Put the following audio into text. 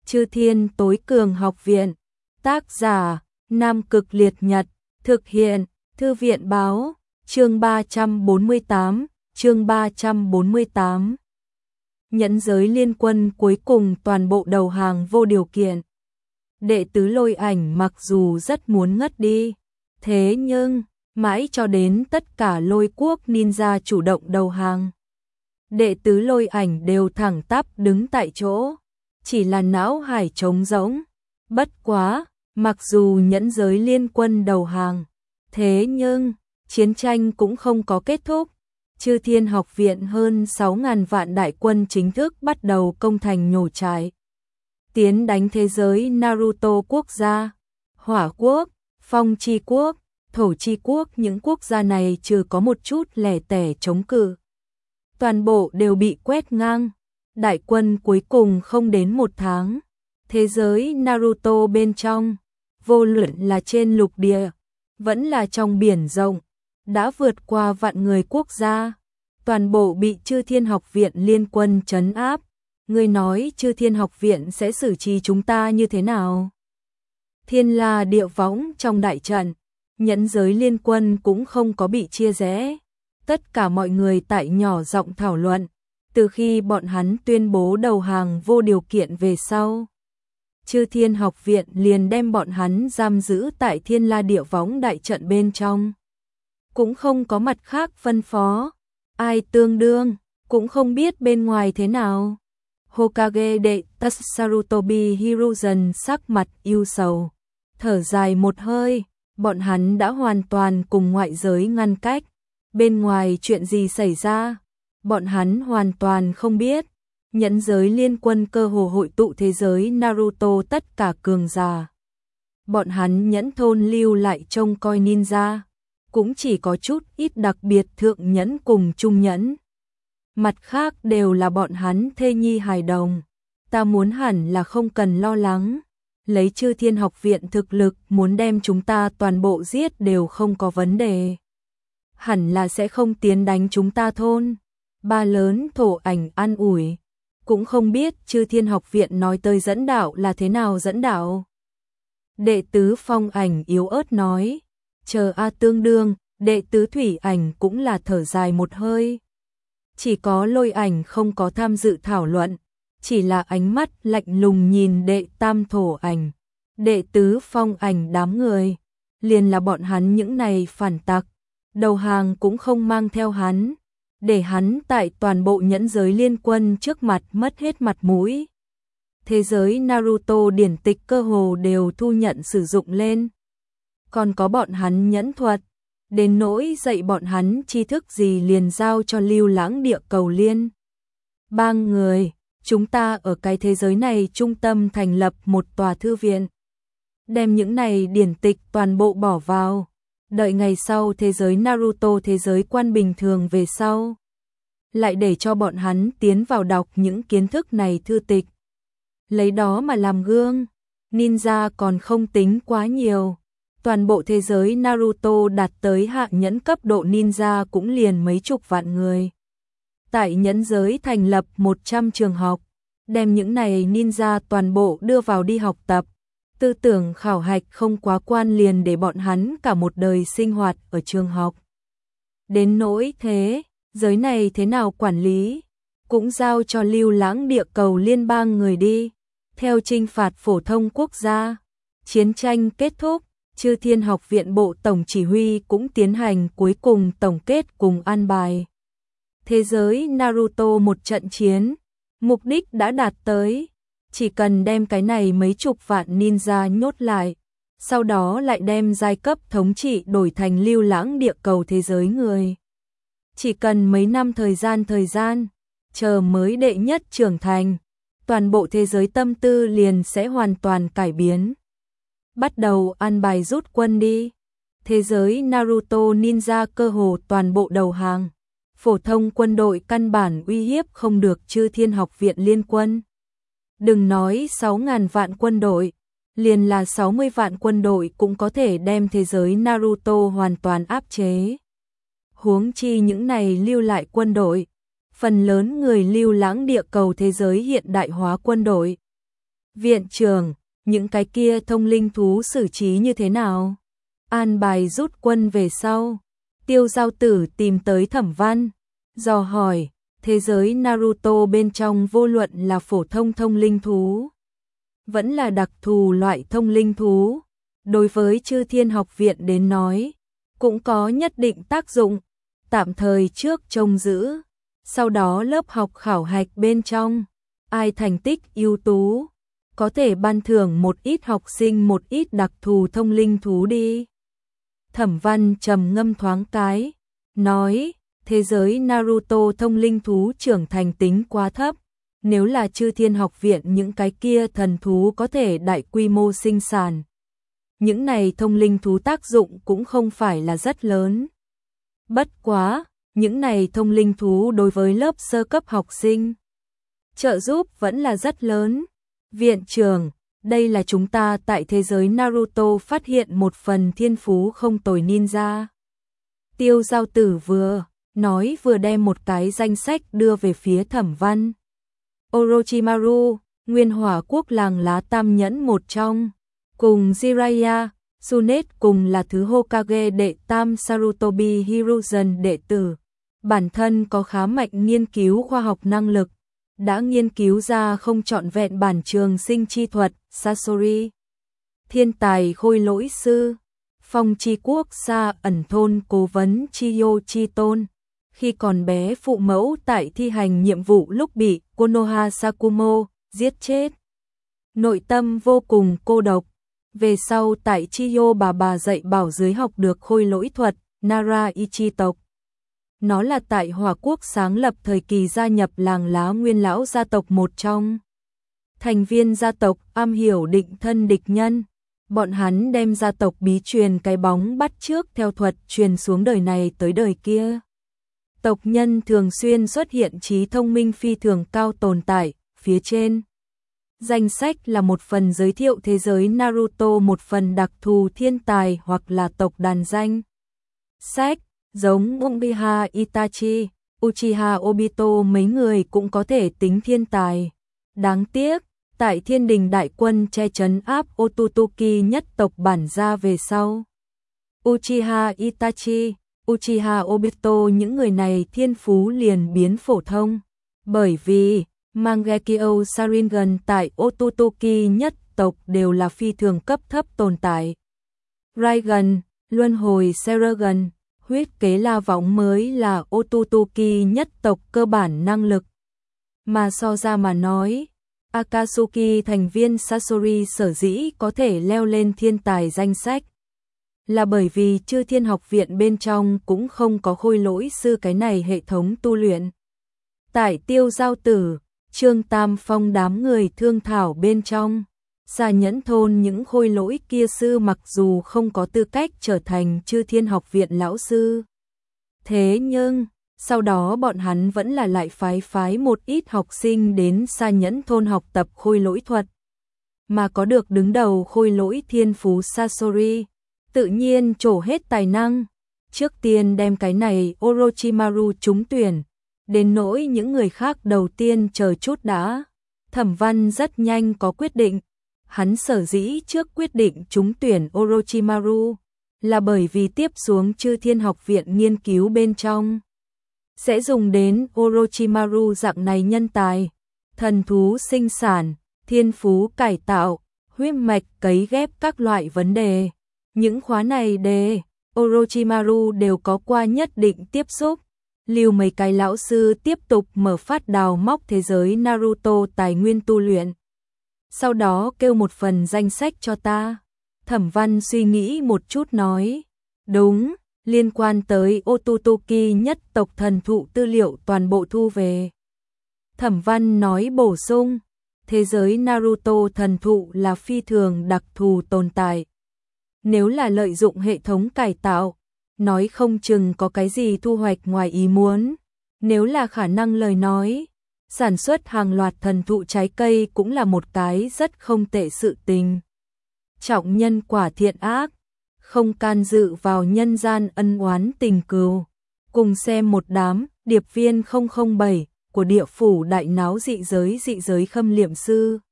Chư Thiên Tối Cường Học Viện. Tác giả Nam Cực Liệt Nhật. Thực hiện Thư viện Báo. Chương 348. Chương 348. Nhẫn giới liên quân cuối cùng toàn bộ đầu hàng vô điều kiện. Đệ tứ Lôi Ảnh mặc dù rất muốn ngất đi, thế nhưng mãi cho đến tất cả lôi quốc ninja chủ động đầu hàng, đệ tứ Lôi Ảnh đều thẳng tắp đứng tại chỗ, chỉ là não hải trống rỗng. Bất quá, mặc dù nhẫn giới liên quân đầu hàng, thế nhưng chiến tranh cũng không có kết thúc. Chư Thiên Học Viện hơn 6.000 vạn đại quân chính thức bắt đầu công thành nhổ trại, tiến đánh thế giới Naruto quốc gia, Hỏa Quốc, Phong Chi Quốc, Thổ Chi Quốc. Những quốc gia này trừ có một chút lẻ tẻ chống cự, toàn bộ đều bị quét ngang. Đại quân cuối cùng không đến một tháng, thế giới Naruto bên trong, vô luận là trên lục địa, vẫn là trong biển rộng, đã vượt qua vạn người quốc gia, toàn bộ bị Chư Thiên Học Viện liên quân trấn áp. Ngươi nói Chư Thiên Học Viện sẽ xử trí chúng ta như thế nào? Thiên La Địa Võng trong đại trận, nhẫn giới liên quân cũng không có bị chia rẽ. Tất cả mọi người tại nhỏ giọng thảo luận, từ khi bọn hắn tuyên bố đầu hàng vô điều kiện về sau, Chư Thiên Học Viện liền đem bọn hắn giam giữ tại Thiên La Địa Võng đại trận bên trong. Cũng không có mặt khác phân phó, ai tương đương, cũng không biết bên ngoài thế nào. Hokage đệ Sarutobi Hiruzen sắc mặt ưu sầu, thở dài một hơi, bọn hắn đã hoàn toàn cùng ngoại giới ngăn cách. Bên ngoài chuyện gì xảy ra, bọn hắn hoàn toàn không biết. Nhẫn giới liên quân cơ hồ hội tụ thế giới Naruto tất cả cường giả. Bọn hắn nhẫn thôn lưu lại trông coi ninja, cũng chỉ có chút ít đặc biệt thượng nhẫn cùng trung nhẫn. Mặt khác đều là bọn hắn thê nhi hài đồng. Ta muốn hẳn là không cần lo lắng. Lấy Chư Thiên Học Viện thực lực muốn đem chúng ta toàn bộ giết đều không có vấn đề. Hẳn là sẽ không tiến đánh chúng ta thôn. Ba lớn Thổ Ảnh an ủi. Cũng không biết Chư Thiên Học Viện nói tới dẫn đạo là thế nào dẫn đạo. Đệ tứ Phong Ảnh yếu ớt nói. Chờ A tương đương, đệ tứ Thủy Ảnh cũng là thở dài một hơi. Chỉ có Lôi Ảnh không có tham dự thảo luận, chỉ là ánh mắt lạnh lùng nhìn đệ tam Thổ Ảnh, đệ tứ Phong Ảnh đám người. Liền là bọn hắn những này phản tặc, đầu hàng cũng không mang theo hắn, để hắn tại toàn bộ nhẫn giới liên quân trước mặt mất hết mặt mũi. Thế giới Naruto điển tịch cơ hồ đều thu nhận sử dụng lên. Còn có bọn hắn nhẫn thuật, đến nỗi dạy bọn hắn tri thức gì liền giao cho Lưu Lãng Địa Cầu Liên bang người. Chúng ta ở cái thế giới này trung tâm thành lập một tòa thư viện, đem những này điển tịch toàn bộ bỏ vào, đợi ngày sau thế giới Naruto thế giới quan bình thường về sau, lại để cho bọn hắn tiến vào đọc những kiến thức này thư tịch, lấy đó mà làm gương. Ninja còn không tính quá nhiều, toàn bộ thế giới Naruto đạt tới hạ nhẫn cấp độ ninja cũng liền mấy chục vạn người. Tại nhẫn giới thành lập 100 trường học, đem những này ninja toàn bộ đưa vào đi học tập. Tư tưởng khảo hạch không quá quan liền để bọn hắn cả một đời sinh hoạt ở trường học. Đến nỗi thế giới này thế nào quản lý, cũng giao cho Lưu Lãng Địa Cầu Liên bang người đi. Theo trinh phạt phổ thông quốc gia, chiến tranh kết thúc, Chư Thiên Học Viện Bộ Tổng Chỉ huy cũng tiến hành cuối cùng tổng kết cùng an bài. Thế giới Naruto một trận chiến, mục đích đã đạt tới, chỉ cần đem cái này mấy chục vạn ninja nhốt lại, sau đó lại đem giai cấp thống trị đổi thành Lưu Lãng Địa Cầu thế giới người. Chỉ cần mấy năm thời gian, chờ mới đệ nhất trưởng thành, toàn bộ thế giới tâm tư liền sẽ hoàn toàn cải biến. Bắt đầu an bài rút quân đi. Thế giới Naruto ninja cơ hồ toàn bộ đầu hàng. Phổ thông quân đội căn bản uy hiếp không được Chư Thiên Học Viện liên quân. Đừng nói 6.000 vạn quân đội, liền là 60 vạn quân đội cũng có thể đem thế giới Naruto hoàn toàn áp chế. Huống chi những này lưu lại quân đội, phần lớn người Lưu Lãng Địa Cầu thế giới hiện đại hóa quân đội. Viện trưởng, những cái kia thông linh thú xử trí như thế nào? An bài rút quân về sau. Tiêu Giao Tử tìm tới Thẩm Văn, dò hỏi, thế giới Naruto bên trong vô luận là phổ thông thông linh thú, vẫn là đặc thù loại thông linh thú, đối với Chư Thiên Học Viện đến nói, cũng có nhất định tác dụng, tạm thời trước trông giữ, sau đó lớp học khảo hạch bên trong, ai thành tích ưu tú, có thể ban thưởng một ít học sinh một ít đặc thù thông linh thú đi. Thẩm Văn trầm ngâm thoáng cái, nói, thế giới Naruto thông linh thú trưởng thành tính quá thấp, nếu là Chư Thiên Học Viện những cái kia thần thú có thể đại quy mô sinh sản. Những này thông linh thú tác dụng cũng không phải là rất lớn. Bất quá, những này thông linh thú đối với lớp sơ cấp học sinh trợ giúp vẫn là rất lớn. Viện trưởng, đây là chúng ta tại thế giới Naruto phát hiện một phần thiên phú không tồi ninja. Tiêu Giao Tử vừa nói vừa đem một cái danh sách đưa về phía Thẩm Văn. Orochimaru, Nguyên Hỏa Quốc làng lá tam nhẫn một trong, cùng Jiraiya, Tsunade cùng là thứ Hokage đệ tam Sarutobi Hiruzen đệ tử, bản thân có khá mạnh nghiên cứu khoa học năng lực, đã nghiên cứu ra không trọn vẹn bản trường sinh chi thuật, Sasori. Thiên tài khôi lỗi sư, Phong Chi Quốc Sa ẩn thôn cố vấn Chiyo Chi Tôn. Khi còn bé phụ mẫu tại thi hành nhiệm vụ lúc bị Konoha Sakumo giết chết. Nội tâm vô cùng cô độc. Về sau tại Chiyo bà dạy bảo dưới học được khôi lỗi thuật, Nara Ichi tộc. Nó là tại Hỏa Quốc sáng lập thời kỳ gia nhập làng lá nguyên lão gia tộc một trong. Thành viên gia tộc am hiểu định thân địch nhân. Bọn hắn đem gia tộc bí truyền cái bóng bắt chước theo thuật truyền xuống đời này tới đời kia. Tộc nhân thường xuyên xuất hiện trí thông minh phi thường cao tồn tại, phía trên. Danh sách là một phần giới thiệu thế giới Naruto, một phần đặc thù thiên tài hoặc là tộc đàn danh. Sách, giống Uchiha Itachi, Uchiha Obito mấy người cũng có thể tính thiên tài. Đáng tiếc, tại Thiên Đình đại quân che chấn áp Otsutsuki nhất tộc bản gia về sau. Uchiha Itachi, Uchiha Obito những người này thiên phú liền biến phổ thông, bởi vì Mangekyo Sharingan tại Otsutsuki nhất tộc đều là phi thường cấp thấp tồn tại. Raigan, luân hồi Sharingan, huyết kế la võng mới là Otsutsuki nhất tộc cơ bản năng lực. Mà so ra mà nói, Akatsuki thành viên Sasori sở dĩ có thể leo lên thiên tài danh sách là bởi vì Chư Thiên Học Viện bên trong cũng không có khôi lỗi sư cái này hệ thống tu luyện. Tại Tiêu Giao Tử, Trương Tam Phong đám người thương thảo bên trong, Xà Nhẫn thôn những khôi lỗi kia sư mặc dù không có tư cách trở thành Chư Thiên Học Viện lão sư. Thế nhưng, sau đó bọn hắn vẫn là lại phái một ít học sinh đến Xà Nhẫn thôn học tập khôi lỗi thuật. Mà có được đứng đầu khôi lỗi thiên phú Sasori, tự nhiên trổ hết tài năng. Trước tiên đem cái này Orochimaru trúng tuyển, đến nỗi những người khác đầu tiên chờ chút đã. Thẩm Văn rất nhanh có quyết định. Hắn sở dĩ trước quyết định trúng tuyển Orochimaru là bởi vì tiếp xuống Chư Thiên Học Viện nghiên cứu bên trong sẽ dùng đến Orochimaru dạng này nhân tài, thần thú sinh sản, thiên phú cải tạo, huyết mạch cấy ghép các loại vấn đề. Những khóa này đề Orochimaru đều có qua nhất định tiếp xúc. Lưu mấy cái lão sư tiếp tục mở phát đào móc thế giới Naruto tài nguyên tu luyện. Sau đó kêu một phần danh sách cho ta. Thẩm Văn suy nghĩ một chút nói, đúng, liên quan tới Otsutsuki nhất tộc thần thụ tư liệu toàn bộ thu về. Thẩm Văn nói bổ sung, thế giới Naruto thần thụ là phi thường đặc thù tồn tại. Nếu là lợi dụng hệ thống cải tạo, nói không chừng có cái gì thu hoạch ngoài ý muốn. Nếu là khả năng lời nói, sản xuất hàng loạt thần thụ trái cây cũng là một cái rất không tệ sự tình. Trọng nhân quả thiện ác, không can dự vào nhân gian ân oán tình cừu. Cùng xem một đám điệp viên 007 của địa phủ đại náo dị giới khâm liệm sư.